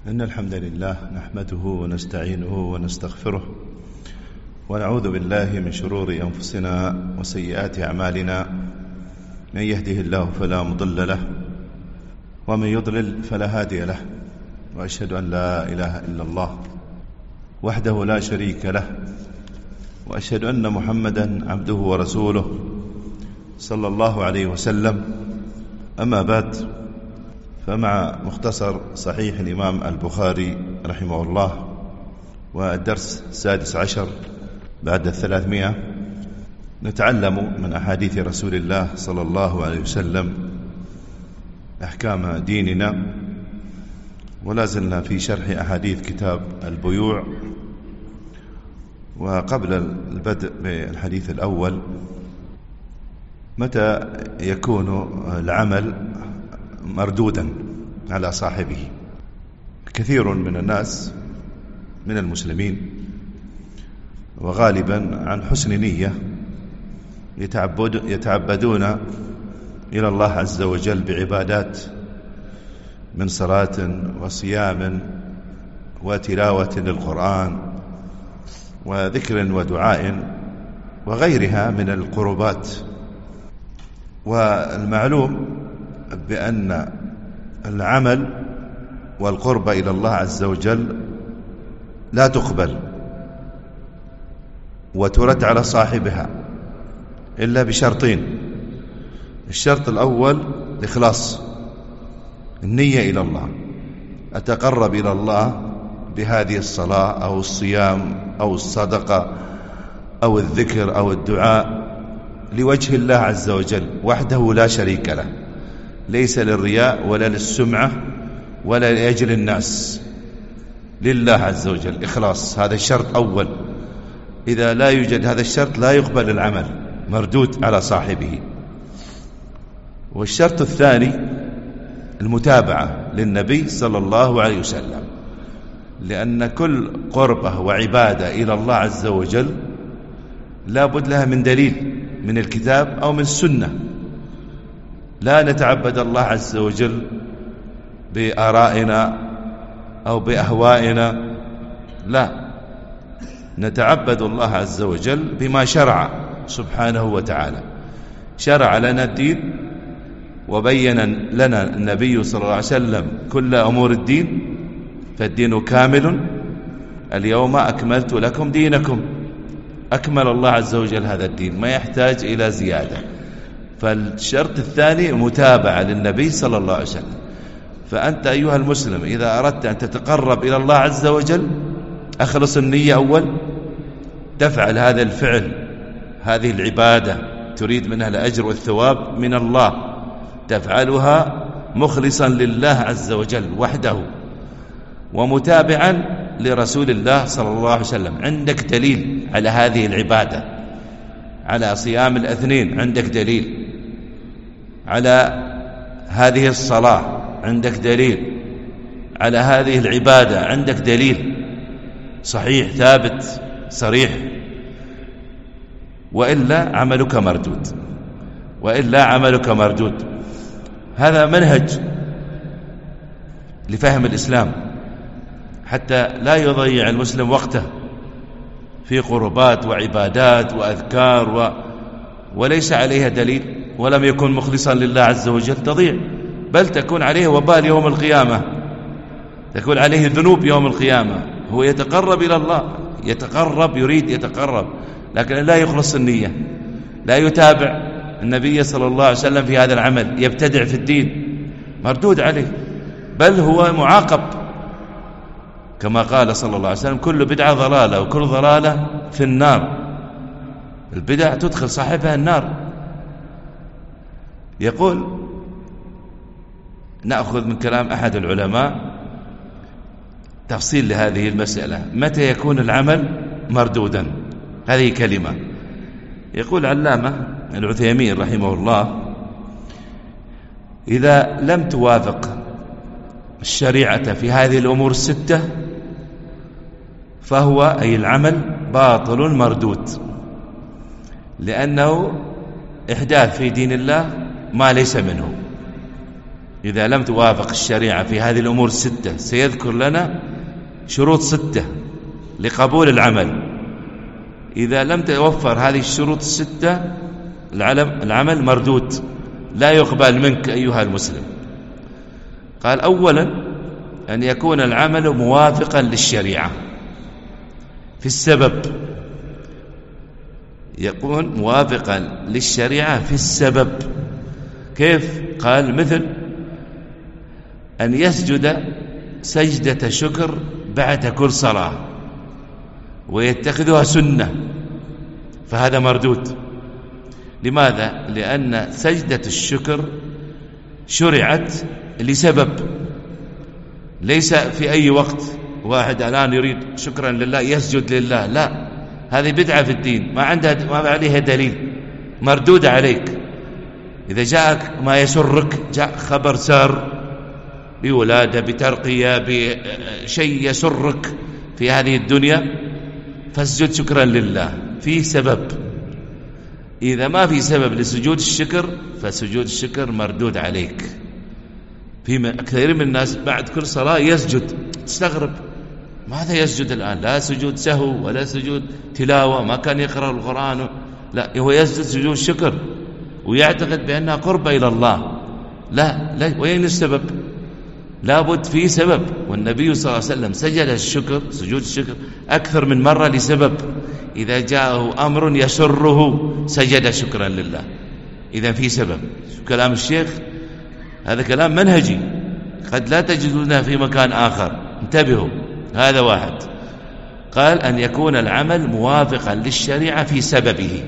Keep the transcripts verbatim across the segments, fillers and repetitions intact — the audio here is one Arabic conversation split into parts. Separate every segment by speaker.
Speaker 1: إن الحمد لله نحمده ونستعينه ونستغفره ونعوذ بالله من شرور أنفسنا وسيئات أعمالنا. من يهده الله فلا مضل له ومن يضلل فلا هادي له، وأشهد أن لا إله إلا الله وحده لا شريك له، وأشهد أن محمدا عبده ورسوله صلى الله عليه وسلم. أما بعد، فمع مختصر صحيح الإمام البخاري رحمه الله والدرس السادس عشر بعد الثلاثمائة، نتعلم من أحاديث رسول الله صلى الله عليه وسلم أحكام ديننا، ولا زلنا في شرح أحاديث كتاب البيوع. وقبل البدء بالحديث الأول، متى يكون العمل مردودا على صاحبه؟ كثير من الناس من المسلمين وغالبا عن حسن نية يتعبد يتعبدون إلى الله عز وجل بعبادات من صلاة وصيام وتلاوة للقرآن وذكر ودعاء وغيرها من القربات. والمعلوم بأن العمل والقرب إلى الله عز وجل لا تقبل وترد على صاحبها إلا بشرطين. الشرط الأول الإخلاص، النية إلى الله، أتقرب إلى الله بهذه الصلاة أو الصيام أو الصدقة أو الذكر أو الدعاء لوجه الله عز وجل وحده لا شريك له، ليس للرياء ولا للسمعة ولا لأجل الناس، لله عز وجل إخلاص. هذا الشرط أول، إذا لا يوجد هذا الشرط لا يقبل العمل، مردود على صاحبه. والشرط الثاني المتابعة للنبي صلى الله عليه وسلم، لأن كل قربة وعبادة إلى الله عز وجل لا بد لها من دليل من الكتاب أو من السنة. لا نتعبد الله عز وجل بآرائنا أو بأهوائنا، لا، نتعبد الله عز وجل بما شرع سبحانه وتعالى. شرع لنا الدين وبين لنا النبي صلى الله عليه وسلم كل أمور الدين، فالدين كامل، اليوم أكملت لكم دينكم. أكمل الله عز وجل هذا الدين، ما يحتاج إلى زيادة. فالشرط الثاني متابعة للنبي صلى الله عليه وسلم. فأنت أيها المسلم إذا أردت أن تتقرب إلى الله عز وجل، أخلص النية أول، تفعل هذا الفعل، هذه العبادة تريد منها الأجر والثواب من الله، تفعلها مخلصا لله عز وجل وحده ومتابعا لرسول الله صلى الله عليه وسلم. عندك دليل على هذه العبادة، على صيام الاثنين عندك دليل، على هذه الصلاة عندك دليل، على هذه العبادة عندك دليل صحيح ثابت صريح، وإلا عملك مردود، وإلا عملك مردود. هذا منهج لفهم الإسلام، حتى لا يضيع المسلم وقته في قربات وعبادات وأذكار و... وليس عليها دليل، ولم يكن مخلصا لله عز وجل، تضيع، بل تكون عليه وبال يوم القيامة، تكون عليه ذنوب يوم القيامة. هو يتقرب إلى الله، يتقرب، يريد يتقرب، لكن لا يخلص النية، لا يتابع النبي صلى الله عليه وسلم في هذا العمل، يبتدع في الدين، مردود عليه، بل هو معاقب، كما قال صلى الله عليه وسلم: كل بدعة ضلالة وكل ضلالة في النار. البدع تدخل صاحبها النار. يقول، نأخذ من كلام أحد العلماء تفصيل لهذه المسألة، متى يكون العمل مردودا؟ هذه كلمة. يقول علامة العثيمين رحمه الله: إذا لم توافق الشريعة في هذه الأمور الستة فهو أي العمل باطل مردود، لأنه إحداث في دين الله ما ليس منه، إذا لم توافق الشريعة في هذه الأمور الستة سيذكر لنا شروط ستة لقبول العمل. إذا لم توفر هذه الشروط الستة العمل مردود، لا يقبل منك أيها المسلم. قال أولا أن يكون العمل موافقا للشريعة في السبب، يكون موافقا للشريعة في السبب. كيف؟ قال مثل أن يسجد سجدة شكر بعد كل صلاة ويتخذها سنة، فهذا مردود. لماذا؟ لأن سجدة الشكر شرعت لسبب، ليس في أي وقت واحد الآن يريد شكرا لله يسجد لله، لا، هذه بدعة في الدين ما عندها ما عليها دليل، مردود عليك. إذا جاءك ما يسرك، جاء خبر سار بولادة بترقية بشيء يسرك في هذه الدنيا، فاسجد شكرا لله في سبب. إذا ما في سبب لسجود الشكر فسجود الشكر مردود عليك. في كثير من الناس بعد كل صلاة يسجد، تستغرب ماذا يسجد الآن؟ لا سجود سهو ولا سجود تلاوة، ما كان يقرأ القرآن، لا، هو يسجد سجود الشكر ويعتقد بأنها قربة إلى الله. لا, لا، وين السبب؟ لابد في سبب. والنبي صلى الله عليه وسلم سجد الشكر سجود الشكر أكثر من مرة لسبب، إذا جاءه أمر يسره سجد شكرا لله. إذا في سبب. كلام الشيخ هذا كلام منهجي قد لا تجدونه في مكان آخر، انتبهوا. هذا واحد. قال أن يكون العمل موافقا للشريعة في سببه.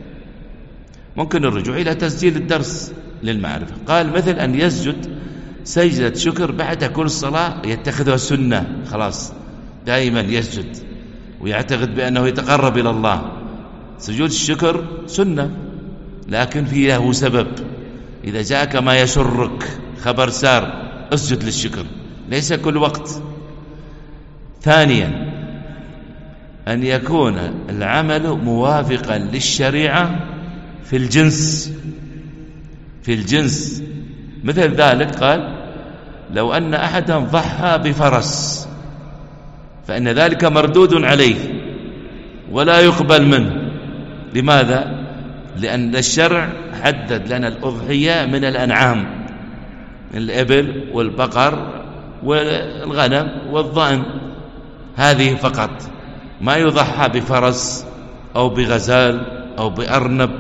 Speaker 1: ممكن الرجوع إلى تسجيل الدرس للمعرفة. قال مثل أن يسجد سجدة شكر بعد كل صلاة يتخذها سنة، خلاص دائما يسجد ويعتقد بأنه يتقرب إلى الله. سجود الشكر سنة لكن فيه سبب. إذا جاءك ما يسرك خبر سار اسجد للشكر، ليس كل وقت. ثانيا أن يكون العمل موافقا للشريعة في الجنس، في الجنس. مثل ذلك قال لو أن أحدا ضحى بفرس فإن ذلك مردود عليه ولا يقبل منه. لماذا؟ لأن الشرع حدد لنا الأضحية من الأنعام، من الإبل والبقر والغنم والضأن، هذه فقط، ما يضحى بفرس أو بغزال أو بأرنب.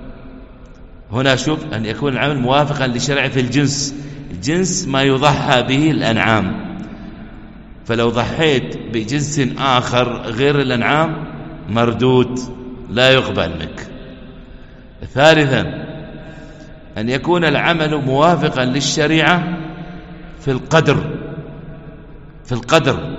Speaker 1: هنا شوف أن يكون العمل موافقا للشرع في الجنس، الجنس ما يضحى به الأنعام. فلو ضحيت بجنس آخر غير الأنعام مردود لا يقبل منك. ثالثا أن يكون العمل موافقا للشريعة في القدر، في القدر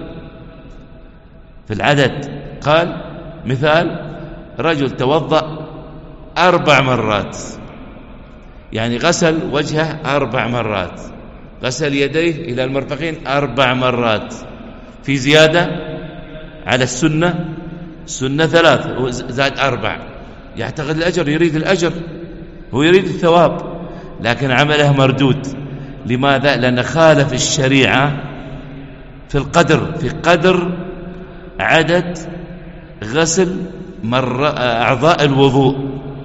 Speaker 1: في العدد. قال مثال رجل توضأ أربع مرات، يعني غسل وجهه أربع مرات، غسل يديه إلى المرفقين أربع مرات، في زيادة على السنة، سنة ثلاث زاد أربع، يعتقد الأجر، يريد الأجر، هو يريد الثواب، لكن عمله مردود. لماذا؟ لأن خالف الشريعة في القدر، في قدر عدد غسل مر أعضاء الوضوء.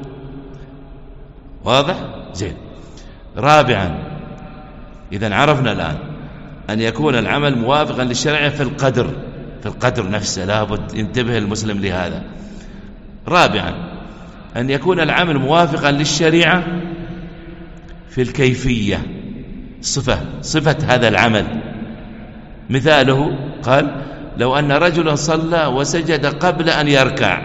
Speaker 1: واضح؟ زين. رابعا إذن عرفنا الآن أن يكون العمل موافقا للشريعة في القدر، في القدر نفسه، لابد ينتبه المسلم لهذا. رابعا أن يكون العمل موافقا للشريعة في الكيفية، صفة صفة هذا العمل. مثاله قال لو أن رجلا صلى وسجد قبل أن يركع.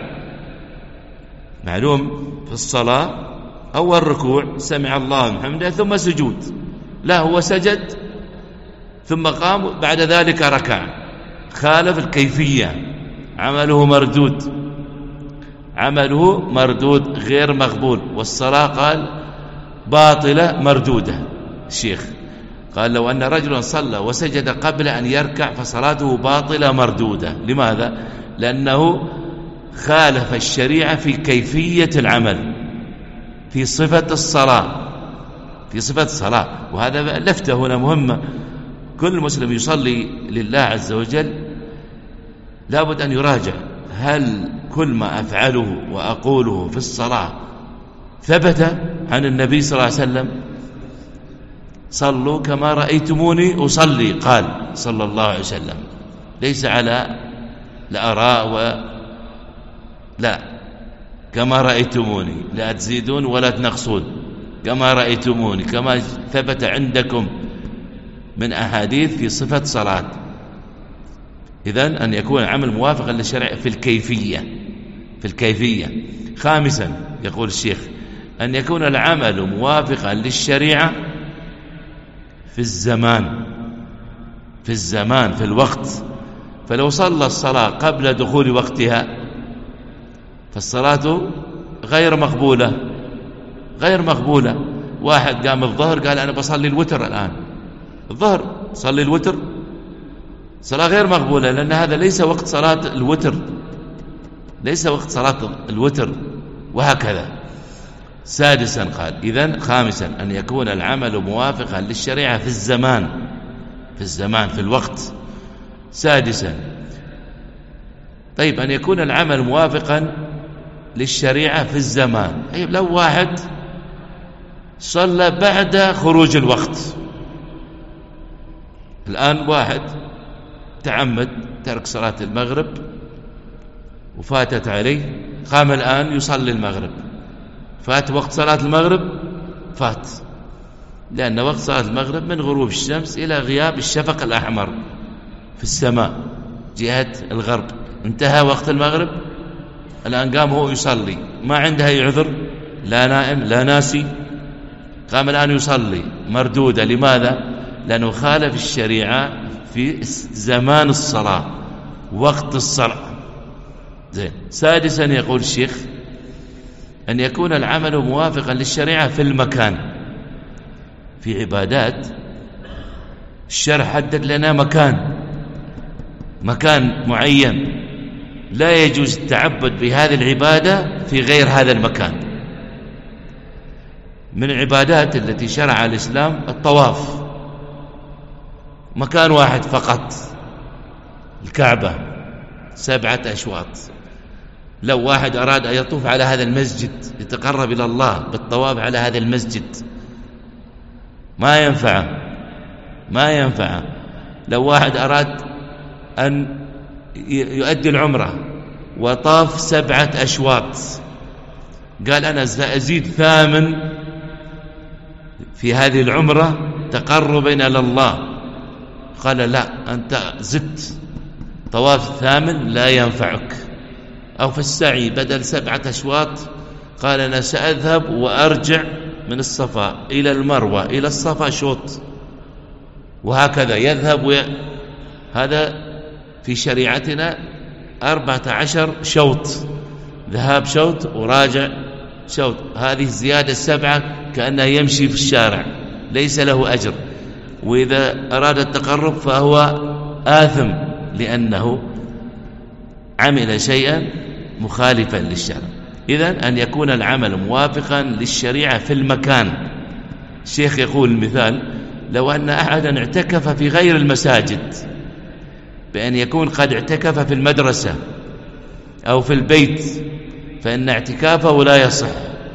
Speaker 1: معلوم في الصلاة أول ركوع سمع الله لمن حمده ثم سجود، لا، هو سجد ثم قام بعد ذلك ركع، خالف الكيفية، عمله مردود، عمله مردود غير مقبول، والصلاة قال باطلة مردودة. الشيخ قال لو أن رجلا صلى وسجد قبل أن يركع فصلاته باطلة مردودة. لماذا؟ لأنه خالف الشريعة في كيفية العمل، في صفة الصلاة، في صفة الصلاة. وهذا لفتة هنا مهمة، كل مسلم يصلي لله عز وجل لابد أن يراجع هل كل ما أفعله وأقوله في الصلاة ثبت عن النبي صلى الله عليه وسلم. صلوا كما رأيتموني أصلي قال صلى الله عليه وسلم، ليس على الآراء و لا، كما رأيتموني، لا تزيدون ولا تنقصون، كما رأيتموني، كما ثبت عندكم من أحاديث في صفة صلاة. إذن أن يكون العمل موافقا للشرع في الكيفية في الكيفية. خامسا يقول الشيخ أن يكون العمل موافقا للشريعة في الزمان في الزمان في الوقت. فلو صلى الصلاة قبل دخول وقتها فالصلاة غير مقبولة غير مقبولة. واحد قام الظهر قال أنا بصلي الوتر الآن، الظهر صلي الوتر، صلاة غير مقبولة، لأن هذا ليس وقت صلاة الوتر، ليس وقت صلاة الوتر، وهكذا. سادسا قال إذن خامسا أن يكون العمل موافقا للشريعة في الزمان في الزمان في الوقت. سادسا طيب أن يكون العمل موافقا للشريعة في الزمان. طيب لو واحد صلى بعد خروج الوقت، الآن واحد تعمد ترك صلاة المغرب وفاتت عليه، قام الآن يصلي المغرب، فات وقت صلاة المغرب، فات، لأن وقت صلاة المغرب من غروب الشمس إلى غياب الشفق الأحمر في السماء جهة الغرب، انتهى وقت المغرب، الآن قام هو يصلي، ما عنده أي عذر، لا نائم لا ناسي، قام الآن يصلي، مردودة. لماذا؟ لأنه خالف الشريعة في زمان الصلاة، وقت الصلاة. زين. سادسا يقول الشيخ أن يكون العمل موافقا للشريعة في المكان. في عبادات الشرع حدد لنا مكان مكان معين لا يجوز التعبد بهذه العبادة في غير هذا المكان. من العبادات التي شرع الإسلام الطواف، مكان واحد فقط، الكعبة سبعة أشواط. لو واحد أراد أن يطوف على هذا المسجد يتقرب إلى الله بالطواف على هذا المسجد ما ينفع ما ينفع. لو واحد أراد أن يؤدي العمرة وطاف سبعة أشواط قال أنا سأزيد ثامن في هذه العمرة تقربا إلى الله، قال لا، أنت زدت طواف الثامن لا ينفعك. أو في السعي بدل سبعة أشواط قال أنا سأذهب وأرجع من الصفا إلى المروة إلى الصفا شوط، وهكذا يذهب وي... هذا في شريعتنا أربعة عشر شوط، ذهاب شوط وراجع شوط. هذه الزيادة السبعة كأنه يمشي في الشارع، ليس له أجر، وإذا أراد التقرب فهو آثم لأنه عمل شيئا مخالفا للشرع. إذن أن يكون العمل موافقا للشريعة في المكان. الشيخ يقول المثال لو أن أحدا اعتكف في غير المساجد، بأن يكون قد اعتكف في المدرسة أو في البيت، فإن اعتكافه لا يصح،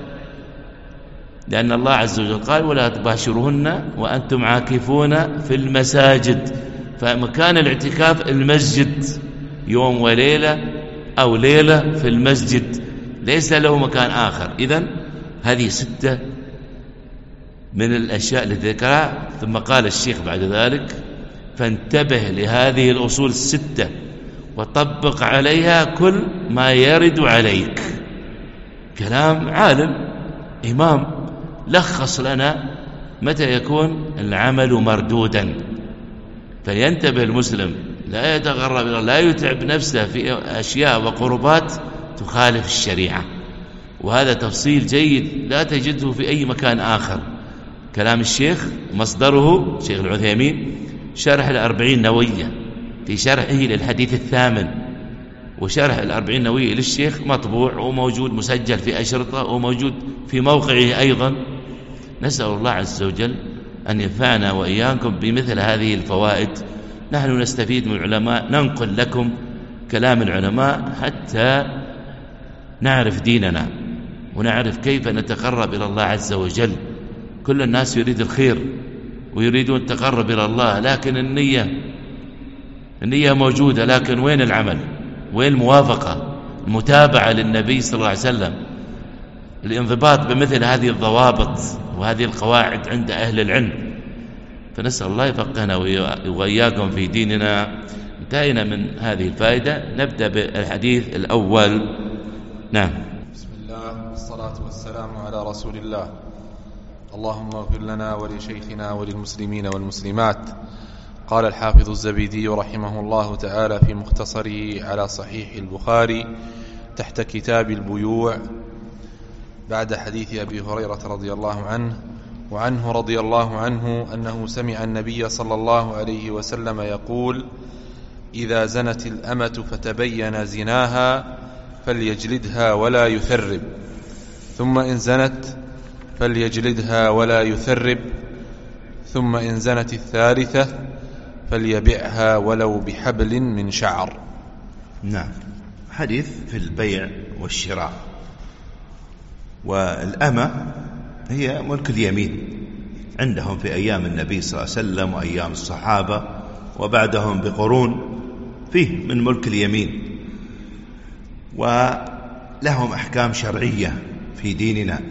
Speaker 1: لأن الله عز وجل قال ولا تباشرهن وأنتم عاكفون في المساجد. فمكان الاعتكاف المسجد، يوم وليلة أو ليلة في المسجد، ليس له مكان آخر. إذن هذه ستة من الأشياء التي ذكرها. ثم قال الشيخ بعد ذلك فانتبه لهذه الأصول الستة وطبق عليها كل ما يرد عليك. كلام عالم إمام لخص لنا متى يكون العمل مردودا. فلينتبه المسلم، لا يتغرب، لا يتعب نفسه في أشياء وقربات تخالف الشريعة. وهذا تفصيل جيد لا تجده في أي مكان آخر. كلام الشيخ مصدره شيخ العثيمين شرح الأربعين نووية، في شرحه للحديث الثامن، وشرح الأربعين نووية للشيخ مطبوع وموجود مسجل في أشرطة وموجود في موقعه أيضا نسأل الله عز وجل أن ينفعنا وإياكم بمثل هذه الفوائد. نحن نستفيد من العلماء، ننقل لكم كلام العلماء حتى نعرف ديننا ونعرف كيف نتقرب إلى الله عز وجل. كل الناس يريد الخير ويريدون التقرب إلى الله، لكن النية النية موجودة، لكن وين العمل؟ وين الموافقة المتابعة للنبي صلى الله عليه وسلم؟ الانضباط بمثل هذه الضوابط وهذه القواعد عند أهل العلم. فنسأل الله يفقهنا وإياكم في ديننا. انتهينا من هذه الفائدة، نبدأ بالحديث الأول. نعم.
Speaker 2: بسم الله والصلاة والسلام على رسول الله. اللهم اغفر لنا ولشيخنا وللمسلمين والمسلمات. قال الحافظ الزبيدي رحمه الله تعالى في مختصره على صحيح البخاري تحت كتاب البيوع بعد حديث أبي هريرة رضي الله عنه: وعنه رضي الله عنه أنه سمع النبي صلى الله عليه وسلم يقول: إذا زنت الأمة فتبين زناها فليجلدها ولا يثرب، ثم إن زنت فليجلدها ولا يثرب، ثم إن زنت الثالثة فليبعها ولو بحبل من شعر.
Speaker 1: نعم. حديث في البيع والشراء. والأمة هي ملك اليمين عندهم في أيام النبي صلى الله عليه وسلم وأيام الصحابة وبعدهم بقرون، فيه من ملك اليمين، ولهم أحكام شرعية في ديننا.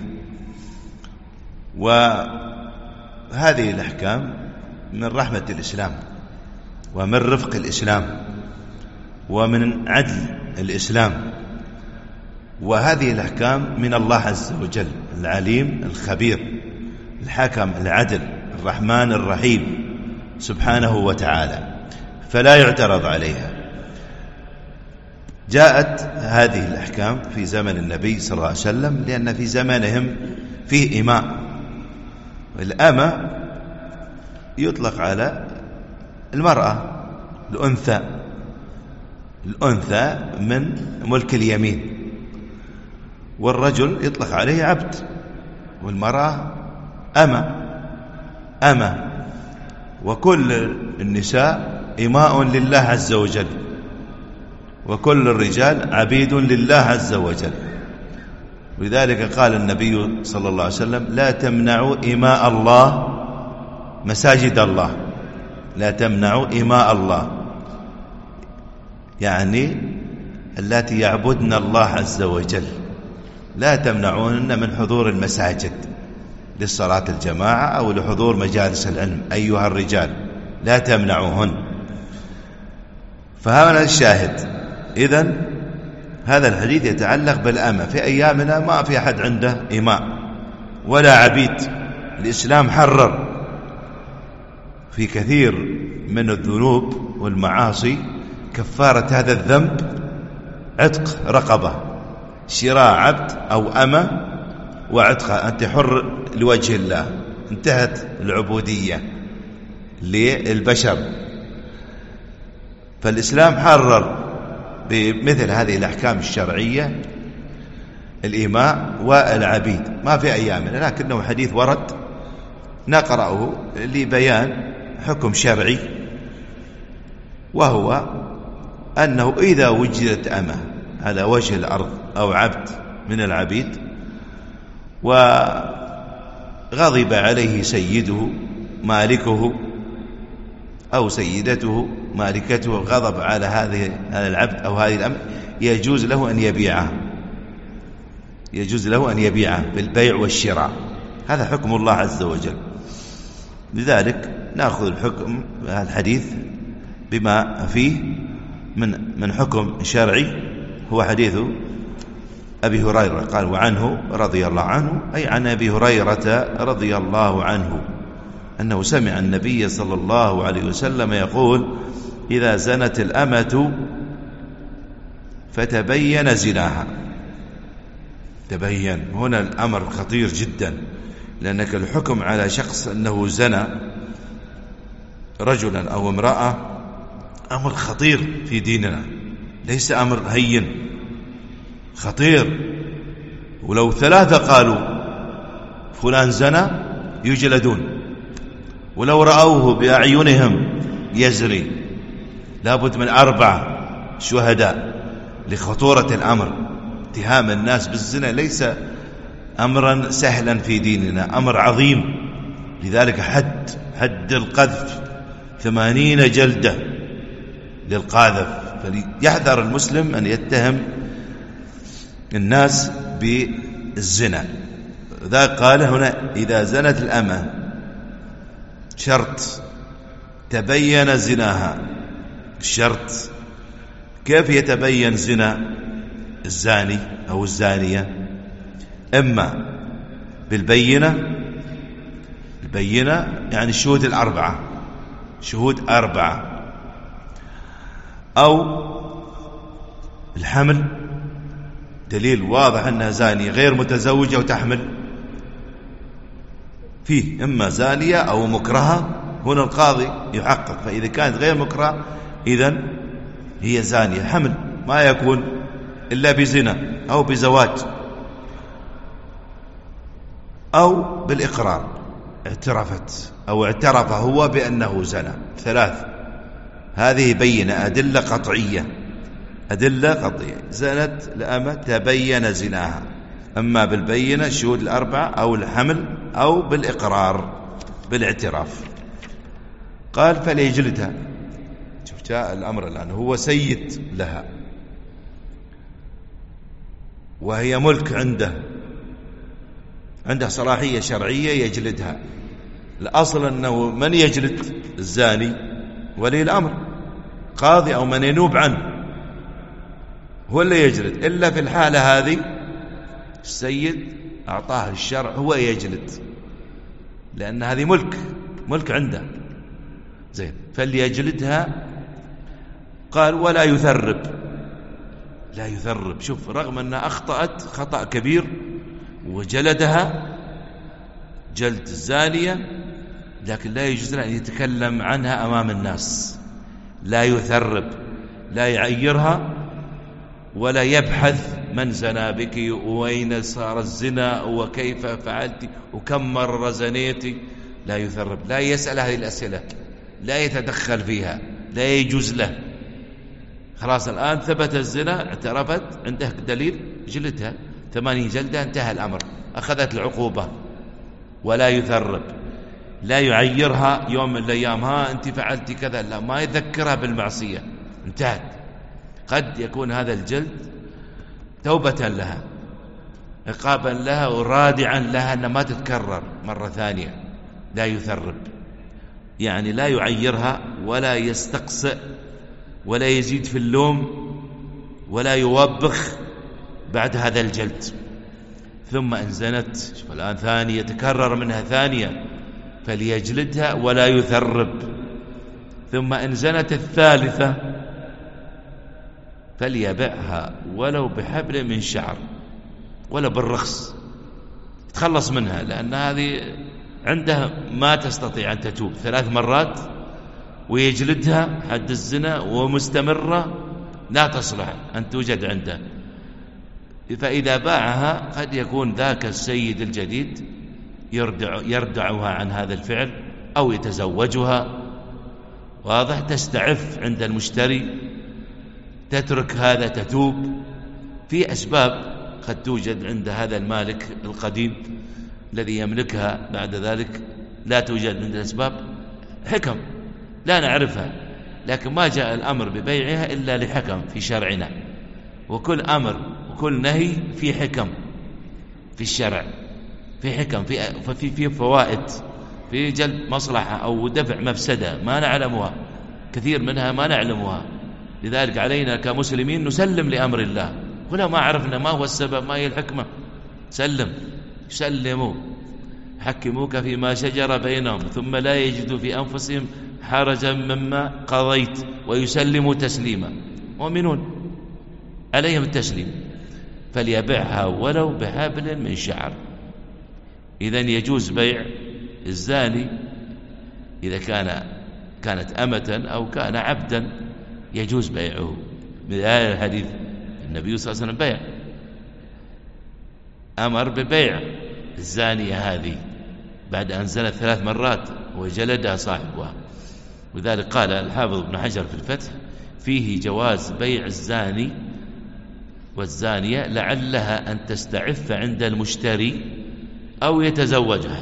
Speaker 1: وهذه الأحكام من رحمة الإسلام ومن رفق الإسلام ومن عدل الإسلام، وهذه الأحكام من الله عز وجل العليم الخبير الحكم العدل الرحمن الرحيم سبحانه وتعالى، فلا يعترض عليها. جاءت هذه الأحكام في زمن النبي صلى الله عليه وسلم لأن في زمانهم فيه إماء. الأمة يطلق على المرأة، الأنثى الأنثى من ملك اليمين، والرجل يطلق عليه عبد، والمرأة أمة أمة وكل النساء إماء لله عز وجل، وكل الرجال عبيد لله عز وجل. ولذلك قال النبي صلى الله عليه وسلم: لا تمنعوا إماء الله مساجد الله. لا تمنعوا إماء الله، يعني التي يعبدن الله عز وجل، لا تمنعوهن من حضور المساجد للصلاة الجماعة أو لحضور مجالس العلم أيها الرجال، لا تمنعوهن. فهذا الشاهد. إذن هذا الحديث يتعلق بالأمة. في أيامنا ما في أحد عنده إماء ولا عبيد. الإسلام حرر في كثير من الذنوب والمعاصي كفارة هذا الذنب عتق رقبة، شراء عبد أو أمة وعتقها، أنت حر لوجه الله، انتهت العبودية للبشر. فالإسلام حرر بمثل هذه الأحكام الشرعية الإماء والعبيد. ما في أيامنا، لكنه حديث ورد نقرأه لبيان حكم شرعي، وهو أنه إذا وجدت أمة على وجه الأرض أو عبد من العبيد وغضب عليه سيده مالكه أو سيدته مالكته، غضب على هذه هذا العبد أو هذه الأمة، يجوز له أن يبيعه يجوز له أن يبيعه بالبيع والشراء. هذا حكم الله عز وجل. لذلك نأخذ الحكم الحديث بما فيه من من حكم شرعي، هو حديث أبي هريرة. قال: وعنه رضي الله عنه، أي عن أبي هريرة رضي الله عنه أنه سمع النبي صلى الله عليه وسلم يقول: إذا زنت الأمة فتبين زناها. تبين هنا الأمر خطير جدا، لأنك الحكم على شخص أنه زنى رجلا أو امرأة أمر خطير في ديننا، ليس أمر هين، خطير. ولو ثلاثة قالوا فلان زنى يجلدون، ولو رأوه بأعينهم يزري. لابد من أربعة شهداء لخطورة الأمر. اتهام الناس بالزنا ليس أمرا سهلا في ديننا، أمر عظيم. لذلك حد حد القذف ثمانين جلدة للقاذف. فليحذر المسلم أن يتهم الناس بالزنا. ذا قال هنا إذا زنت الأمة شرط تبين زناها. الشرط كيف يتبين زنا الزاني أو الزانية؟ إما بالبينة، البينة يعني الشهود الأربعة، شهود أربعة، أو الحمل، دليل واضح أنها زانية غير متزوجة وتحمل فيه، إما زانية أو مكرهة. هنا القاضي يحقق، فإذا كانت غير مكرهة إذن هي زانية. حمل ما يكون إلا بزنا أو بزواج أو بالإقرار، اعترفت أو اعترف هو بأنه زنى. ثلاث، هذه بينة، أدلة قطعية، أدلة قطعية. زنت الأمة تبين زناها، أما بالبينة الشهود الأربعة أو الحمل أو بالإقرار بالاعتراف. قال فليجلدها. شوف جاء الأمر الآن، هو سيد لها وهي ملك عنده، عنده صلاحية شرعية يجلدها. الأصل أنه من يجلد الزاني؟ ولي الأمر، قاضي أو من ينوب عنه هو اللي يجلد. إلا في الحالة هذه السيد أعطاه الشرع هو يجلد، لأن هذه ملك ملك عنده. زين، فليجلدها. قال ولا يثرب، لا يثرب. شوف، رغم أنها أخطأت خطأ كبير وجلدها جلد الزانية، لكن لا يجوز له أن يتكلم عنها أمام الناس. لا يثرب، لا يعيرها ولا يبحث من زنى بك وأين صار الزنا وكيف فعلت وكم مرة زنيتي. لا يثرب، لا يسأل هذه الأسئلة، لا يتدخل فيها، لا يجوز له. خلاص الآن ثبت الزنا، اعترفت، عندك دليل، جلدها ثمانين جلدة، انتهى الأمر، أخذت العقوبة. ولا يثرب، لا يعيرها يوم من الأيام، ها أنت فعلت كذا، لا، ما يذكرها بالمعصية، انتهت. قد يكون هذا الجلد توبة لها، عقابا لها ورادعا لها أن ما تتكرر مرة ثانية. لا يثرب يعني لا يعيرها ولا يستقصئ ولا يزيد في اللوم ولا يوبخ بعد هذا الجلد. ثم إن زنت، شوف الآن ثانية، تكرر منها ثانية، فليجلدها ولا يثرب. ثم إن زنت الثالثة فليبعها ولو بحبل من شعر، ولا بالرخص، تخلص منها، لأن هذه عندها ما تستطيع أن تتوب ثلاث مرات، ويجلدها حد الزنا ومستمرة لا تصلح أن توجد عنده. فإذا باعها قد يكون ذاك السيد الجديد يردع يردعها عن هذا الفعل أو يتزوجها، واضح، تستعف عند المشتري، تترك هذا، تتوب. في أسباب قد توجد عند هذا المالك القديم الذي يملكها، بعد ذلك لا توجد عند الأسباب، حكم لا نعرفها، لكن ما جاء الأمر ببيعها إلا لحكم في شرعنا. وكل أمر وكل نهي في حكم في الشرع، في حكم، في في في فوائد، في جلب مصلحة أو دفع مفسدة ما نعلمها، كثير منها ما نعلمها. لذلك علينا كمسلمين نسلم لأمر الله، ولا ما عرفنا ما هو السبب، ما هي الحكمة، سلم، سلموا، حكموك فيما شجر بينهم ثم لا يجدوا في أنفسهم حرجا مما قضيت ويسلموا تسليما. مؤمنون عليهم التسليم. فليبعها ولو بحبل من شعر. إذن يجوز بيع الزاني إذا كان كانت أمة أو كان عبدا، يجوز بيعه. من آية الحديث النبي صلى الله عليه وسلم بيع، أمر ببيع الزانية هذه، بعد أن زنت ثلاث مرات وجلدها صاحبها. وذلك قال الحافظ ابن حجر في الفتح: فيه جواز بيع الزاني والزانية لعلها أن تستعف عند المشتري أو يتزوجها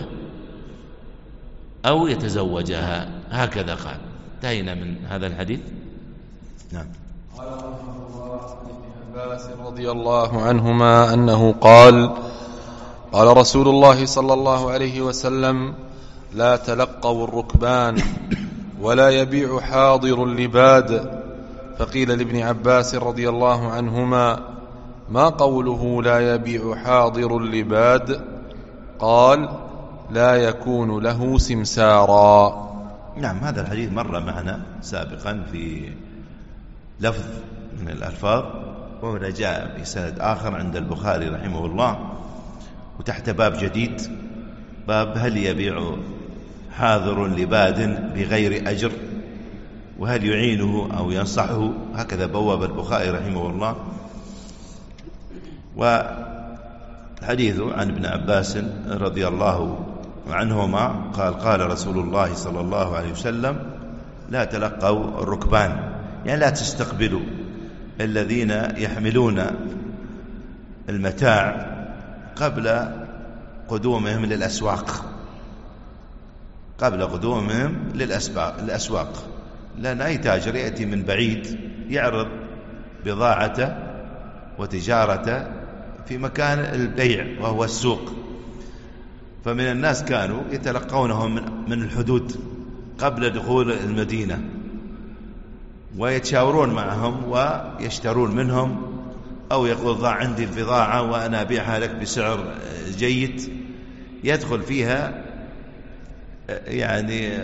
Speaker 1: أو يتزوجها هكذا قال. انتهينا من هذا الحديث. نعم.
Speaker 2: قال رحمه الله عن ابن عباس رضي الله عنهما أنه قال: قال رسول الله صلى الله عليه وسلم: لا تلقوا الركبان ولا يبيع حاضر لباد. فقيل لابن عباس رضي الله عنهما: ما قوله لا يبيع حاضر لباد؟ قال: لا يكون له سمسارا.
Speaker 1: نعم، هذا الحديث مر معنا سابقا في لفظ من الألفاظ، وهنا جاء بسند آخر عند البخاري رحمه الله، وتحت باب جديد، باب هل يبيع حاضر لباد بغير أجر، وهل يعينه أو ينصحه. هكذا بواب البخاري رحمه الله. والحديث عن ابن عباس رضي الله عنهما قال: قال رسول الله صلى الله عليه وسلم: لا تلقوا الركبان، يعني لا تستقبلوا الذين يحملون المتاع قبل قدومهم للأسواق قبل قدومهم للأسواق لأن أي تاجر يأتي من بعيد يعرض بضاعته وتجارته في مكان البيع وهو السوق. فمن الناس كانوا يتلقونهم من الحدود قبل دخول المدينة، ويتشاورون معهم ويشترون منهم، أو يقول: ضع عندي البضاعة وأنا أبيعها لك بسعر جيد. يدخل فيها يعني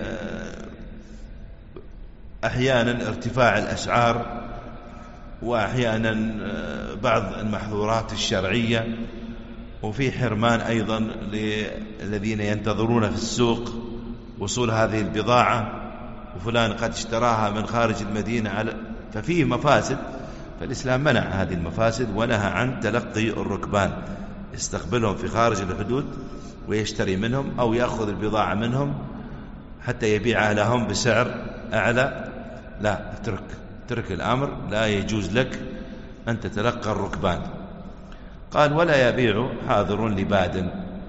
Speaker 1: أحيانا ارتفاع الأسعار، وأحيانا بعض المحظورات الشرعية، وفي حرمان أيضا للذين ينتظرون في السوق وصول هذه البضاعة، وفلان قد اشتراها من خارج المدينة على ففيه مفاسد. فالإسلام منع هذه المفاسد ونهى عن تلقي الركبان، يستقبلهم في خارج الحدود ويشتري منهم أو يأخذ البضاعة منهم حتى يبيعها لهم بسعر أعلى. لا، اترك اترك الأمر، لا يجوز لك أن تتلقى الركبان. قال: ولا يبيع حاضر لباد،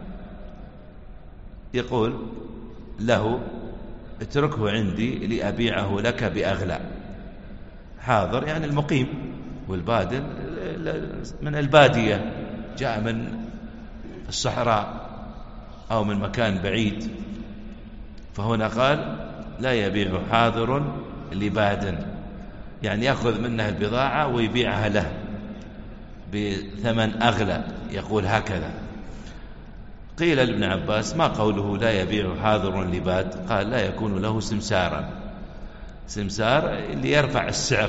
Speaker 1: يقول له: اتركه عندي لأبيعه لك بأغلى. حاضر يعني المقيم، والبادن من البادية، جاء من الصحراء أو من مكان بعيد. فهنا قال: لا يبيع حاضر لباد، يعني يأخذ منه البضاعة ويبيعها له بثمن أغلى، يقول هكذا. قيل لابن عباس: ما قوله لا يبيع حاضر لباد؟ قال: لا يكون له سمسارا. سمسار اللي يرفع السعر.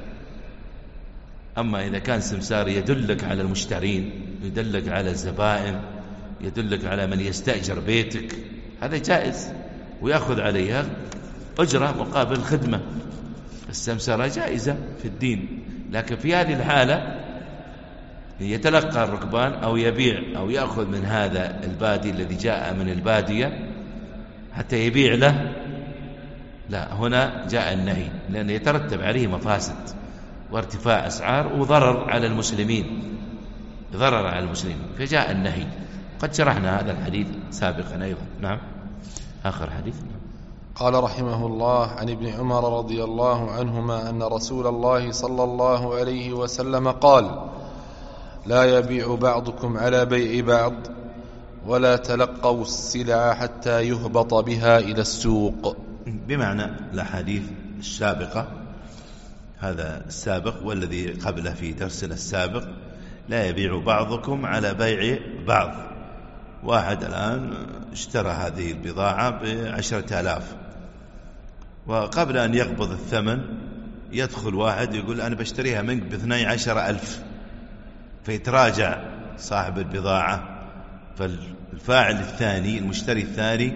Speaker 1: أما إذا كان سمسار يدلك على المشترين، يدلك على الزبائن، يدلك على من يستأجر بيتك، هذا جائز ويأخذ عليها أجرة مقابل خدمة. السمسرة جائزة في الدين، لكن في هذه الحالة يتلقى الركبان أو يبيع أو يأخذ من هذا البادي الذي جاء من البادية حتى يبيع له، لا، هنا جاء النهي، لأنه يترتب عليه مفاسد وارتفاع أسعار وضرر على المسلمين، ضرر على المسلمين، فجاء النهي. قد شرحنا هذا الحديث سابقا أيضا. نعم، آخر حديث.
Speaker 2: قال رحمه الله: عن ابن عمر رضي الله عنهما أن رسول الله صلى الله عليه وسلم قال: لا يبيع بعضكم على بيع بعض، ولا تلقوا السلع حتى يهبط بها إلى السوق.
Speaker 1: بمعنى الأحاديث السابقة، هذا السابق والذي قبله في درسنا السابق: لا يبيع بعضكم على بيع بعض. واحد الآن اشترى هذه البضاعة بعشرة آلاف، وقبل أن يقبض الثمن يدخل واحد يقول: أنا بشتريها منك باثني عشر ألف، فيتراجع صاحب البضاعة. فالفاعل الثاني، المشتري الثاني،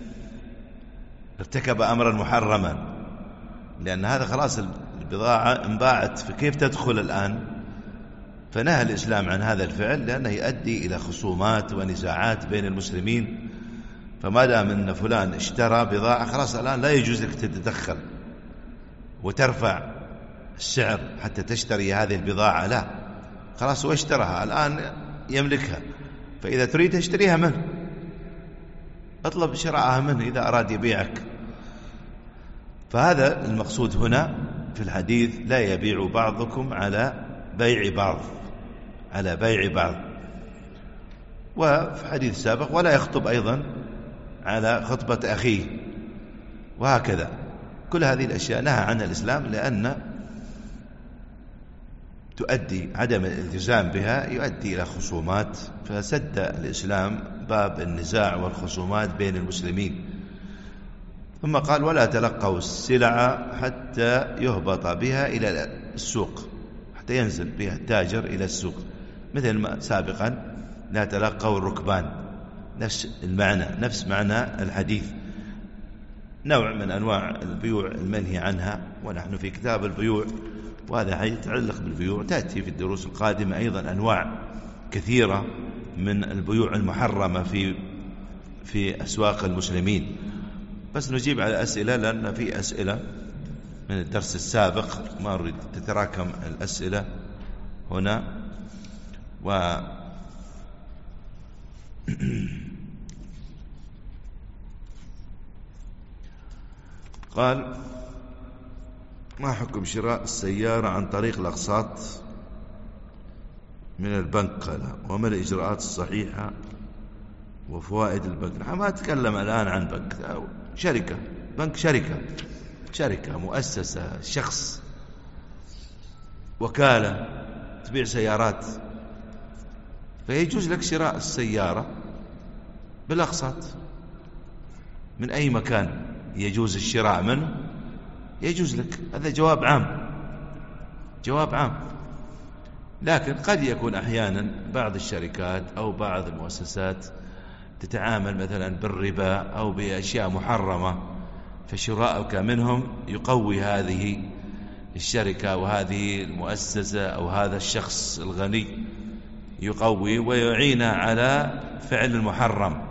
Speaker 1: ارتكب أمرا محرما، لأن هذا خلاص البضاعة انباعت، فكيف تدخل الآن؟ فنهى الإسلام عن هذا الفعل، لأنه يؤدي إلى خصومات ونزاعات بين المسلمين، فما دام أن فلان اشترى بضاعة خلاص الآن لا يجوز لك تتدخل وترفع السعر حتى تشتري هذه البضاعة، لا، خلاص هو اشتراها الآن يملكها، فإذا تريد تشتريها منه اطلب شراءها منه إذا أراد يبيعك. فهذا المقصود هنا في الحديث: لا يبيع بعضكم على بيع بعض، على بيع بعض. وفي حديث سابق: ولا يخطب أيضا على خطبة أخيه، وهكذا. كل هذه الأشياء نهى عنها الإسلام، لأن تؤدي عدم الالتزام بها يؤدي إلى خصومات، فسد الإسلام باب النزاع والخصومات بين المسلمين. ثم قال: ولا تلقوا السلع حتى يهبط بها إلى السوق، حتى ينزل بها التاجر إلى السوق، مثل ما سابقا لا تلقوا الركبان، نفس المعنى، نفس معنى الحديث. نوع من أنواع البيوع المنهي عنها، ونحن في كتاب البيوع، وهذا يتعلق بالبيوع، تأتي في الدروس القادمة أيضا أنواع كثيرة من البيوع المحرمة في في أسواق المسلمين. بس نجيب على أسئلة، لأن في أسئلة من الدرس السابق، ما أريد تتراكم الأسئلة هنا. و قال: ما حكم شراء السيارة عن طريق الأقساط من البنك؟ قال: وما الإجراءات الصحيحة وفوائد البنك؟ نحن ما أتكلم الآن عن بنك أو شركة، بنك شركة، شركة مؤسسة، شخص، وكالة تبيع سيارات، فيجوز لك شراء السيارة بالأقساط من أي مكان يجوز الشراء منه، يجوز لك. هذا جواب عام، جواب عام. لكن قد يكون أحيانا بعض الشركات أو بعض المؤسسات تتعامل مثلا بالربا أو بأشياء محرمة، فشراءك منهم يقوي هذه الشركة وهذه المؤسسة أو هذا الشخص الغني، يقوي ويعين على فعل المحرم.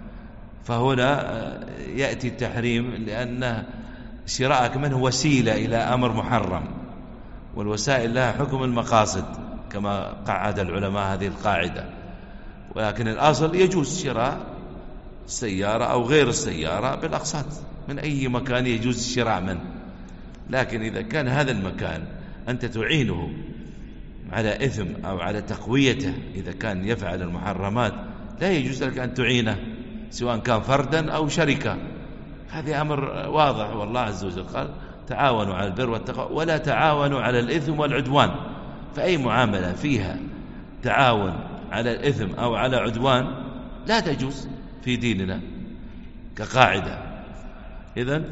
Speaker 1: فهنا يأتي التحريم، لأن شراءك منه وسيلة إلى أمر محرم، والوسائل لها حكم المقاصد كما قعد العلماء هذه القاعدة. ولكن الأصل يجوز شراء السيارة أو غير السيارة بالأقساط من أي مكان يجوز الشراء منه. لكن إذا كان هذا المكان أنت تعينه على إثم أو على تقويته، إذا كان يفعل المحرمات، لا يجوز لك أن تعينه، سواء كان فردا أو شركة. هذا أمر واضح، والله عز وجل قال: تعاونوا على البر والتقوى ولا تعاونوا على الإثم والعدوان. فأي معاملة فيها تعاون على الإثم أو على عدوان لا تجوز في ديننا كقاعدة. إذن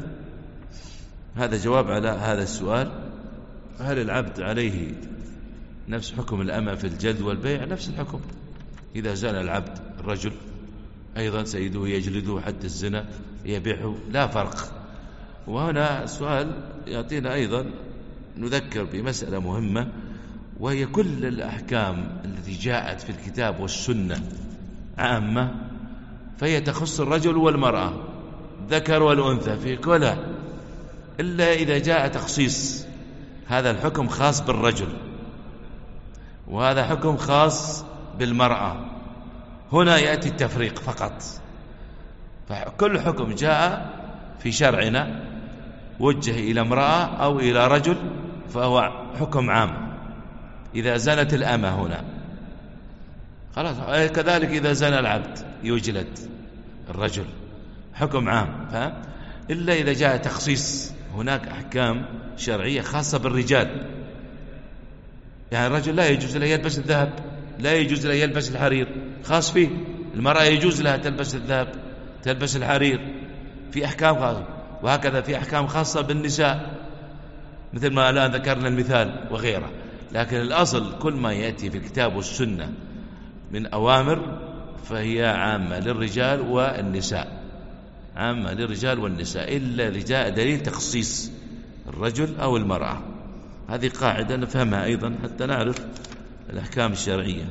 Speaker 1: هذا جواب على هذا السؤال. هل العبد عليه نفس حكم الأمة في الجلد والبيع؟ نفس الحكم. إذا زنى العبد الرجل أيضا سيده يجلده حتى الزنا يبيعه، لا فرق. وهنا السؤال يعطينا أيضا نذكر بمسألة مهمة، وهي كل الأحكام التي جاءت في الكتاب والسنة عامة، فهي تخص الرجل والمرأة، ذكر والأنثى، في كلها، إلا إذا جاء تخصيص هذا الحكم خاص بالرجل وهذا حكم خاص بالمرأة، هنا يأتي التفريق فقط. فكل حكم جاء في شرعنا وجه إلى امرأة أو إلى رجل فهو حكم عام. إذا زنت الأمة هنا خلاص، كذلك إذا زنى العبد يجلد الرجل، حكم عام. فهم؟ إلا إذا جاء تخصيص، هناك أحكام شرعية خاصة بالرجال. يعني الرجل لا يجوز له يلبس الذهب، لا يجوز له يلبس الحرير، خاص فيه. المرأة يجوز لها تلبس الذهب، تلبس الحرير، في أحكام خاصة. وهكذا في أحكام خاصة بالنساء مثل ما الآن ذكرنا المثال وغيره. لكن الأصل كل ما يأتي في الكتاب والسنة من أوامر فهي عامة للرجال والنساء، عامة للرجال والنساء، إلا إذا جاء دليل تخصيص الرجل أو المرأة. هذه قاعدة نفهمها أيضا حتى نعرف الأحكام الشرعية.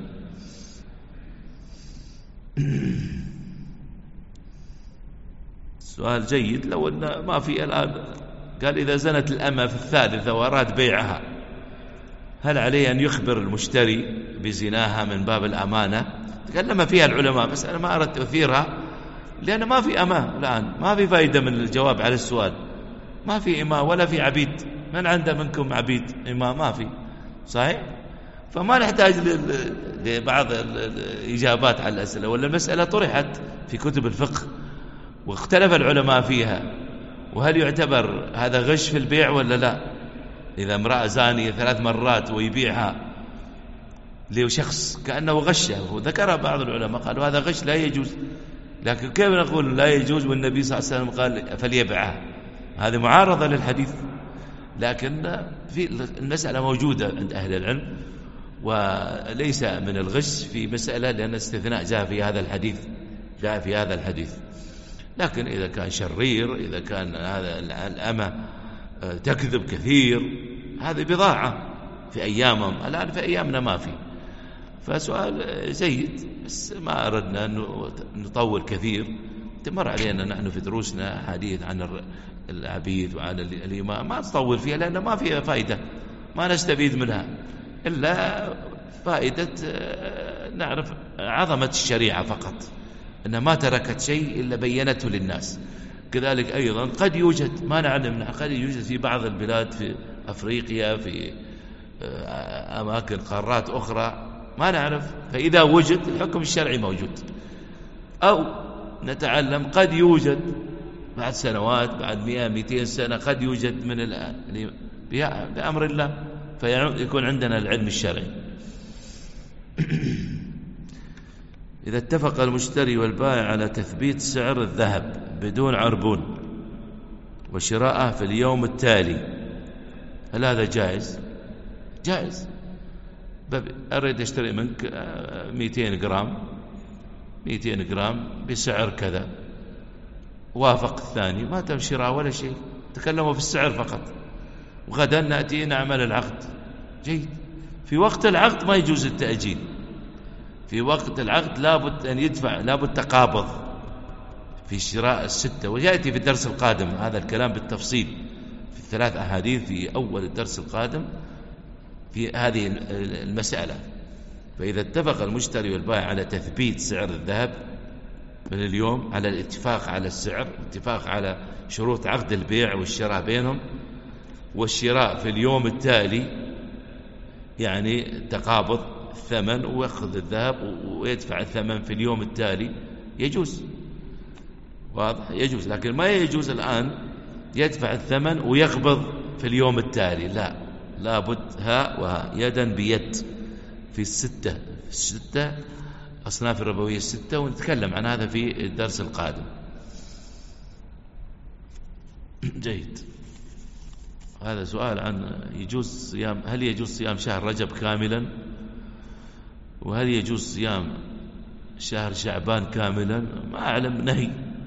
Speaker 1: سؤال جيد. لو أن ما في الآن قال إذا زنت الأمة في الثالثة وأراد بيعها هل عليه أن يخبر المشتري بزناها من باب الأمانة؟ تكلم فيها العلماء بس أنا ما أردت أثيرها لأن ما في أمة الآن، ما في فائدة من الجواب على السؤال. ما في إماء ولا في عبيد. من عنده منكم عبيد إماء؟ ما في، صحيح؟ فما نحتاج لبعض الإجابات على الأسئلة، ولا المسألة طرحت في كتب الفقه واختلف العلماء فيها، وهل يعتبر هذا غش في البيع ولا لا؟ إذا امرأة زانية ثلاث مرات ويبيعها لشخص كأنه غشه، وذكر بعض العلماء قالوا هذا غش لا يجوز. لكن كيف نقول لا يجوز والنبي صلى الله عليه وسلم قال فليبيعها؟ هذه معارضة للحديث. لكن في المسألة موجودة عند أهل العلم، وليس من الغش في مسألة لأن استثناء جاء في هذا الحديث، جاء في هذا الحديث. لكن إذا كان شرير، إذا كان هذا الأمة تكذب كثير، هذه بضاعة في أيامهم، الآن في أيامنا ما في. فسؤال جيد بس ما أردنا أن نطول كثير. تمر علينا نحن في دروسنا حديث عن العبيد وعن الإماء، ما نطول فيها لأن ما فيها فائدة، ما نستفيد منها إلا فائدة نعرف عظمة الشريعة فقط، أنها ما تركت شيء إلا بينته للناس. كذلك أيضا قد يوجد ما نعلم، قد يوجد في بعض البلاد في أفريقيا، في أماكن قارات أخرى ما نعرف، فإذا وجد الحكم الشرعي موجود. أو نتعلم قد يوجد بعد سنوات، بعد مئة مئتين سنة قد يوجد من الآن بأمر الله، فيكون عندنا العلم الشرعي. إذا اتفق المشتري والبائع على تثبيت سعر الذهب بدون عربون وشراءه في اليوم التالي، هل هذا جائز؟ جائز. أريد أشتري منك مئتين جرام مئتين جرام بسعر كذا، وافق الثاني ما تم شراء ولا شيء، تكلموا في السعر فقط، وغدا نأتي نعمل العقد. جيد. في وقت العقد ما يجوز التأجيل، في وقت العقد لابد أن يدفع، لابد تقابض في شراء الستة، ويأتي في الدرس القادم هذا الكلام بالتفصيل في الثلاث أحاديث في أول الدرس القادم في هذه المسألة. فإذا اتفق المشتري والبائع على تثبيت سعر الذهب من اليوم، على الاتفاق على السعر، اتفاق على شروط عقد البيع والشراء بينهم، والشراء في اليوم التالي يعني تقابض الثمن ويأخذ الذهب ويدفع الثمن في اليوم التالي، يجوز. واضح؟ يجوز. لكن ما يجوز الآن يدفع الثمن ويقبض في اليوم التالي، لا، لابد ها وها، يدا بيد في الستة في الستة أصناف الربوية الستة، ونتكلم عن هذا في الدرس القادم. جيد. هذا سؤال عن يجوز صيام، هل يجوز صيام شهر رجب كاملا، وهل يجوز صيام شهر شعبان كاملا؟ ما أعلم نهي.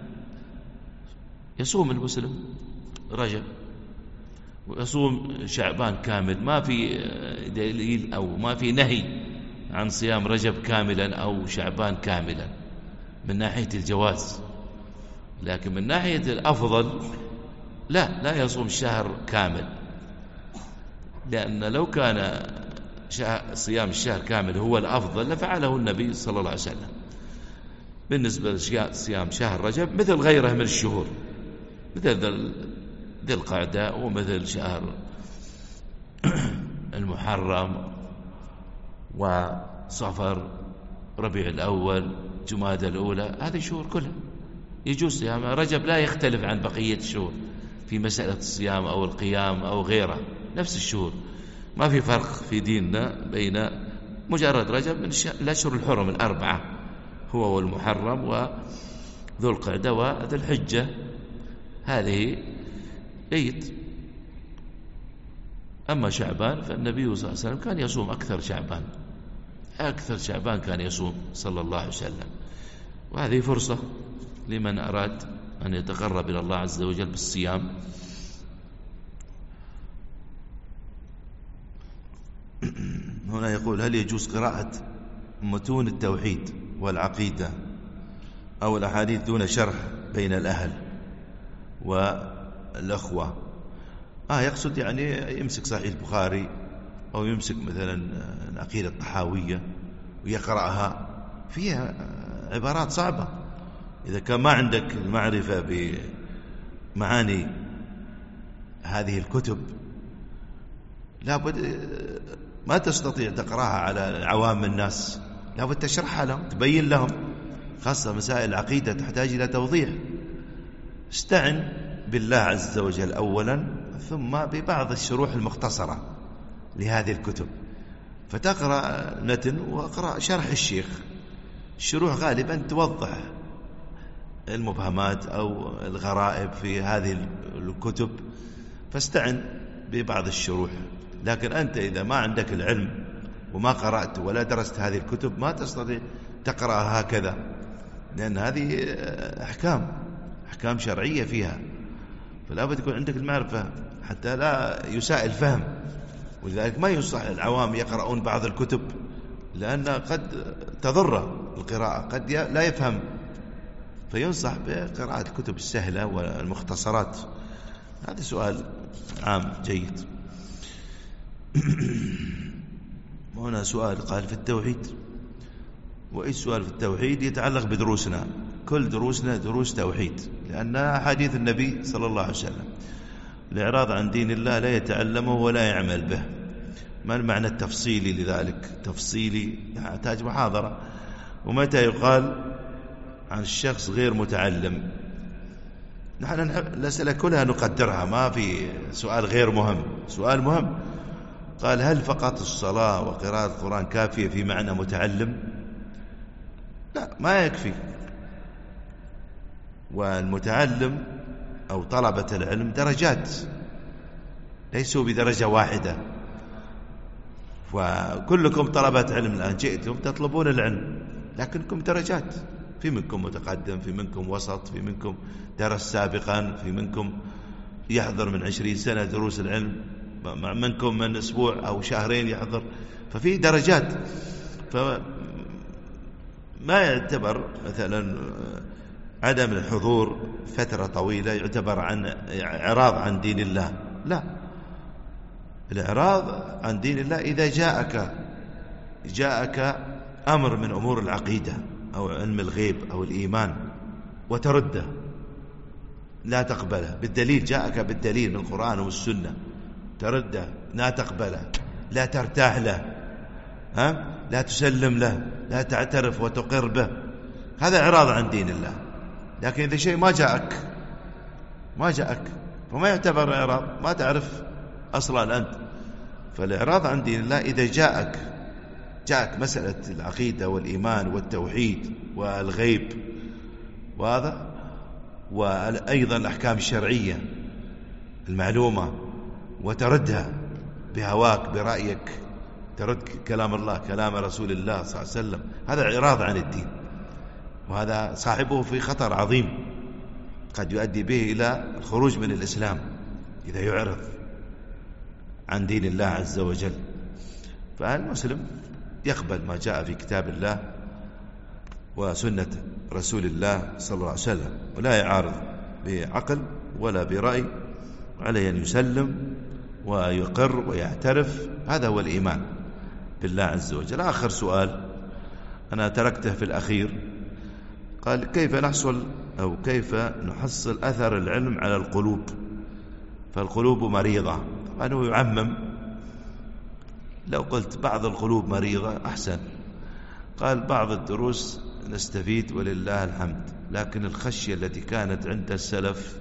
Speaker 1: يصوم المسلم رجب ويصوم شعبان كامل، ما في دليل أو ما في نهي عن صيام رجب كاملا أو شعبان كاملا من ناحية الجواز. لكن من ناحية الأفضل لا، لا يصوم شهر كامل، لأن لو كان صيام الشهر كامل هو الأفضل لفعله النبي صلى الله عليه وسلم. بالنسبة لصيام شهر رجب مثل غيره من الشهور، مثل ذي القعدة ومثل شهر المحرم وصفر ربيع الأول جمادى الأولى، هذه الشهور كلها يجوز صيام. رجب لا يختلف عن بقية الشهور في مسألة الصيام أو القيام أو غيره، نفس الشهور، ما في فرق في ديننا بين مجرد رجب من الأشهر الحرم الأربعة، هو والمحرم وذو القعدة وذو الحجة، هذه جيد. أما شعبان فالنبي صلى الله عليه وسلم كان يصوم أكثر شعبان، أكثر شعبان كان يصوم صلى الله عليه وسلم، وهذه فرصة لمن أراد أن يتقرب إلى الله عز وجل بالصيام. هنا يقول هل يجوز قراءة متون التوحيد والعقيدة أو الأحاديث دون شرح بين الأهل؟ والأخوة. آه يقصد يعني يمسك صحيح البخاري أو يمسك مثلا العقيدة الطحاوية ويقرأها، فيها عبارات صعبة. إذا كان ما عندك المعرفة بمعاني هذه الكتب لابد ما تستطيع تقرأها على عوام الناس، لابد تشرحها لهم، تبين لهم، خاصة مسائل العقيدة تحتاج إلى توضيح. استعن بالله عز وجل أولا، ثم ببعض الشروح المختصرة لهذه الكتب، فتقرأ متن واقرأ شرح الشيخ. الشروح غالبا توضح المبهمات أو الغرائب في هذه الكتب، فاستعن ببعض الشروح. لكن أنت إذا ما عندك العلم وما قرأت ولا درست هذه الكتب ما تستطيع تقرأها هكذا، لأن هذه أحكام أحكام شرعية فيها، فلا بد يكون عندك المعرفة حتى لا يساء الفهم. ولذلك ما ينصح العوام يقرؤون بعض الكتب، لأن قد تضر القراءة، قد لا يفهم، فينصح بقراءة الكتب السهلة والمختصرات. هذا سؤال عام جيد. هنا سؤال قال في التوحيد، وإيش سؤال في التوحيد يتعلق بدروسنا، كل دروسنا دروس توحيد، لأنها حديث النبي صلى الله عليه وسلم: الإعراض عن دين الله لا يتعلمه ولا يعمل به. ما المعنى التفصيلي لذلك؟ تفصيلي يحتاج محاضرة. ومتى يقال عن الشخص غير متعلم؟ نحن الأسئلة كلها نقدرها، ما في سؤال غير مهم، سؤال مهم. قال: هل فقط الصلاة وقراءة القرآن كافية في معنى متعلم؟ لا، ما يكفي. والمتعلم أو طلبة العلم درجات، ليسوا بدرجة واحدة. وكلكم طلبة علم الآن، جئتم تطلبون العلم، لكنكم درجات، في منكم متقدم، في منكم وسط، في منكم درس سابقا، في منكم يحضر من عشرين سنة دروس العلم، منكم من أسبوع أو شهرين يحضر، ففي درجات. فما يعتبر مثلا عدم الحضور فترة طويلة يعتبر عن إعراض عن دين الله. لا، الإعراض عن دين الله إذا جاءك جاءك أمر من أمور العقيدة أو علم الغيب أو الإيمان وترده، لا تقبله بالدليل، جاءك بالدليل من القرآن والسنة، ترده، لا تقبله، لا ترتاح له، ها؟ لا تسلم له، لا تعترف وتقر به، هذا إعراض عن دين الله. لكن إذا شيء ما جاءك ما جاءك فما يعتبر إعراض، ما تعرف أصلا أنت. فالإعراض عن دين الله إذا جاءك جاءك مسألة العقيدة والإيمان والتوحيد والغيب، وهذا وأيضا الأحكام الشرعية المعلومة، وتردها بهواك برأيك، ترد كلام الله كلام رسول الله صلى الله عليه وسلم، هذا إعراض عن الدين، وهذا صاحبه في خطر عظيم قد يؤدي به إلى الخروج من الإسلام إذا يعرض عن دين الله عز وجل. فالمسلم يقبل ما جاء في كتاب الله وسنة رسول الله صلى الله عليه وسلم، ولا يعارض بعقل ولا برأي، عليه أن يسلم ويقر ويعترف، هذا هو الإيمان بالله عز وجل. آخر سؤال أنا تركته في الأخير، قال: كيف نحصل أو كيف نحصل أثر العلم على القلوب؟ فالقلوب مريضة. طبعا هو يعمم، لو قلت بعض القلوب مريضة أحسن. قال: بعض الدروس نستفيد ولله الحمد، لكن الخشية التي كانت عند السلف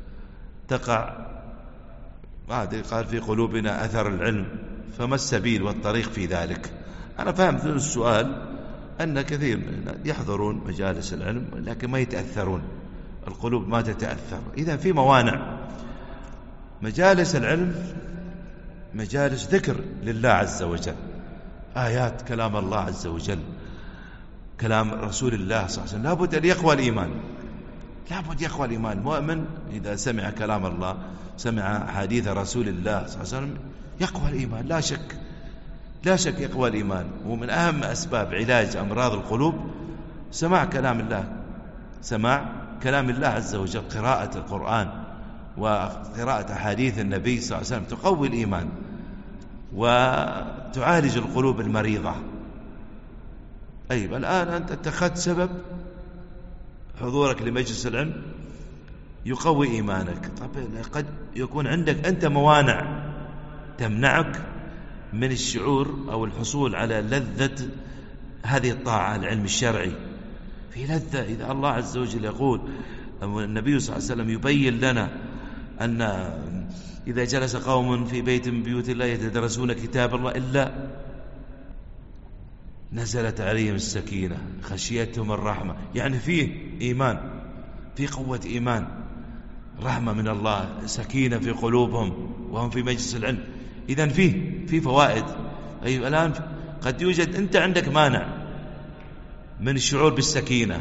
Speaker 1: تقع بعد. قال: في قلوبنا أثر العلم، فما السبيل والطريق في ذلك؟ أنا فهمت السؤال أن كثير من يحضرون مجالس العلم لكن ما يتأثرون، القلوب ما تتأثر. إذا في موانع. مجالس العلم مجالس ذكر لله عز وجل، آيات كلام الله عز وجل، كلام رسول الله صلى الله عليه وسلم، لابد أن يقوى الإيمان، لابد يقوى الإيمان. المؤمن إذا سمع كلام الله، سمع حديث رسول الله صلى الله عليه وسلم، يقوى الإيمان، لا شك لا شك يقوى الإيمان. ومن أهم أسباب علاج أمراض القلوب سماع كلام الله، سماع كلام الله عز وجل، قراءة القرآن، وقراءة أحاديث النبي صلى الله عليه وسلم تقوي الإيمان وتعالج القلوب المريضة. طيب الآن أنت اتخذت سبب حضورك لمجلس العلم يقوي إيمانك. طب قد يكون عندك أنت موانع تمنعك من الشعور أو الحصول على لذة هذه الطاعة، العلم الشرعي في لذة. إذا الله عز وجل يقول، النبي صلى الله عليه وسلم يبين لنا أن إذا جلس قوم في بيت من بيوت الله يتدرسون كتاب الله إلا نزلت عليهم السكينة خشيتهم الرحمة. يعني فيه إيمان، في قوة إيمان، رحمة من الله، سكينة في قلوبهم وهم في مجلس العلم. إذن فيه في فوائد. أيوة الآن قد يوجد أنت عندك مانع من الشعور بالسكينة،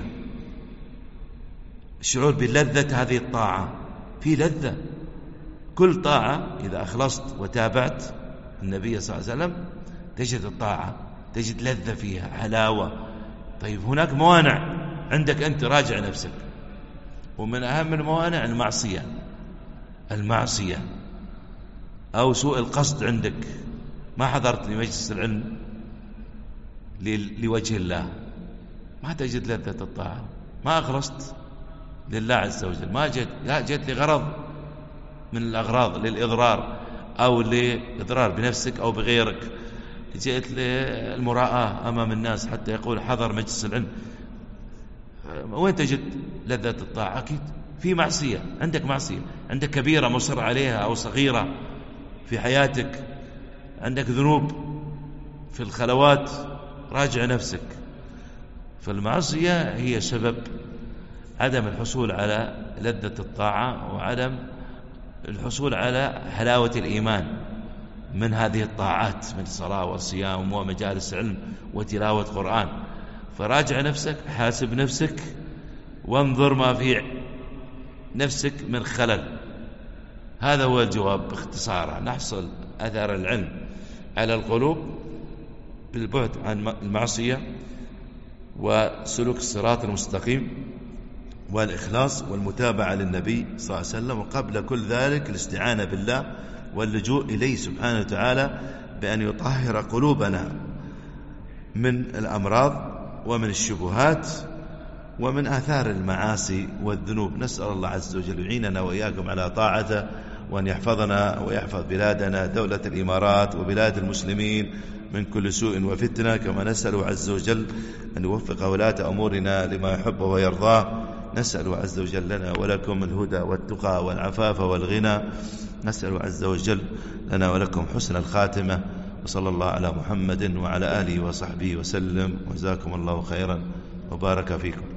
Speaker 1: الشعور بلذة هذه الطاعة. في لذة كل طاعة إذا أخلصت وتابعت النبي صلى الله عليه وسلم تجد الطاعة، تجد لذة فيها، حلاوة. طيب هناك موانع عندك أنت، راجع نفسك. ومن أهم الموانع المعصية، المعصية أو سوء القصد عندك. ما حضرت لمجلس العلم لوجه الله، ما تجد لذة الطاعة. ما أخلصت لله عز وجل، ما جد لا جد لغرض من الأغراض، للإضرار أو لإضرار بنفسك أو بغيرك. جئت للمراءة أمام الناس حتى يقول حضر مجلس العلم. وين تجد لذة الطاعة؟ أكيد في معصية، عندك معصية، عندك كبيرة مصر عليها أو صغيرة في حياتك، عندك ذنوب في الخلوات، راجع نفسك. فالمعصية هي سبب عدم الحصول على لذة الطاعة وعدم الحصول على حلاوة الإيمان من هذه الطاعات، من الصلاة والصيام ومجالس علم وتلاوة قرآن. فراجع نفسك، حاسب نفسك، وانظر ما في نفسك من خلل. هذا هو الجواب باختصار. نحصل أثر العلم على القلوب بالبعد عن المعصية وسلوك الصراط المستقيم والإخلاص والمتابعة للنبي صلى الله عليه وسلم، وقبل كل ذلك الاستعانة بالله واللجوء إليه سبحانه وتعالى بأن يطهر قلوبنا من الأمراض ومن الشبهات ومن آثار المعاصي والذنوب. نسأل الله عز وجل يعيننا وإياكم على طاعته، وأن يحفظنا ويحفظ بلادنا دولة الإمارات وبلاد المسلمين من كل سوء وفتنة. كما نسأل عز وجل أن يوفق ولاة أمورنا لما يحبه ويرضاه. نسأل عز وجل لنا ولكم الهدى والتقى والعفاف والغنى. نسأل عز وجل لنا ولكم حسن الخاتمة. وصلى الله على محمد وعلى آله وصحبه وسلم، وجزاكم الله خيرا وبارك فيكم.